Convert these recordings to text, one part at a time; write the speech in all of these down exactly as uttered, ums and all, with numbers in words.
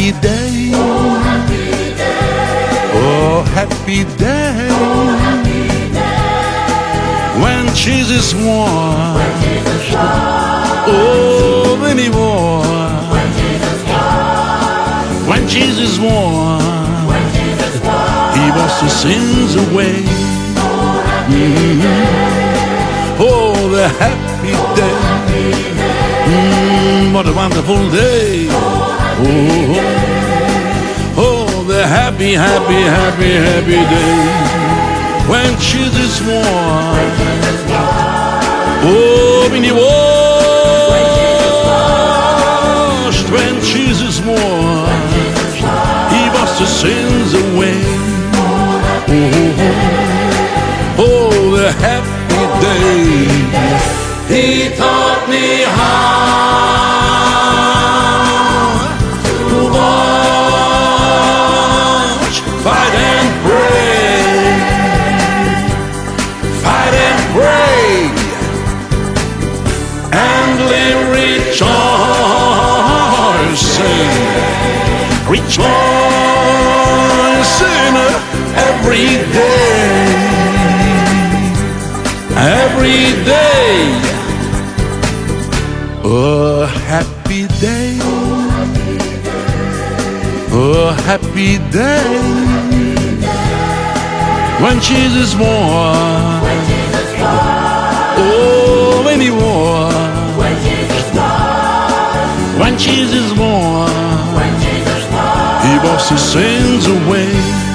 happy day. Oh, happy day. When Jesus washed oh, many more. When Jesus washed, He washed the sins away. Mm-hmm. Oh, the happy day. Mm, what a wonderful day. Oh, oh, the happy, happy, happy, happy day. When Jesus washed, oh, when He washed, when Jesus washed, He washed the sins away. Oh, oh, the happy day. He taught me how to watch, fight and pray, fight and pray, and live rejoicing, rejoicing every day, every day. Oh, happy day. Oh, happy day. When Jesus washed, oh, when He washed, when Jesus washed, He washed the sins away.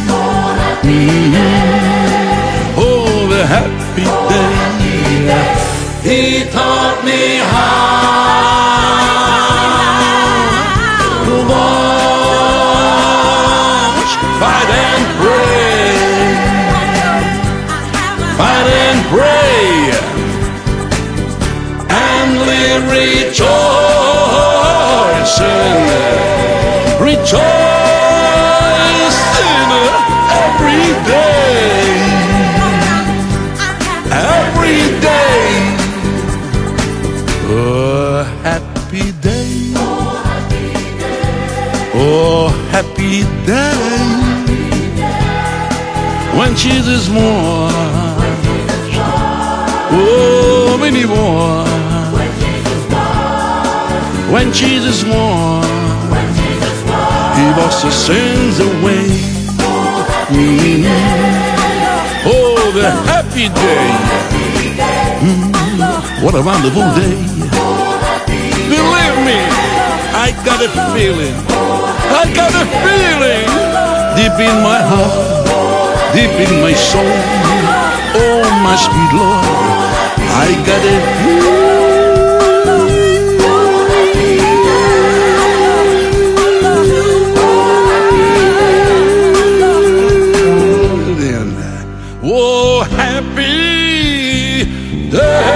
Mm-hmm. Oh, the happy day. He taught me how to watch, fight and pray, fight and pray, and live rejoicing, rejoicing every day, every day. Oh, happy day. Oh, happy day. When Jesus washed, oh, when He washed, when Jesus washed, He washed the sins away. Mm. Oh, the happy day. Mm. What a wonderful day. Believe me, I got a feeling, I got a feeling deep in my heart, deep in my soul. Oh, my sweet Lord, I got a feeling. Oh, happy day.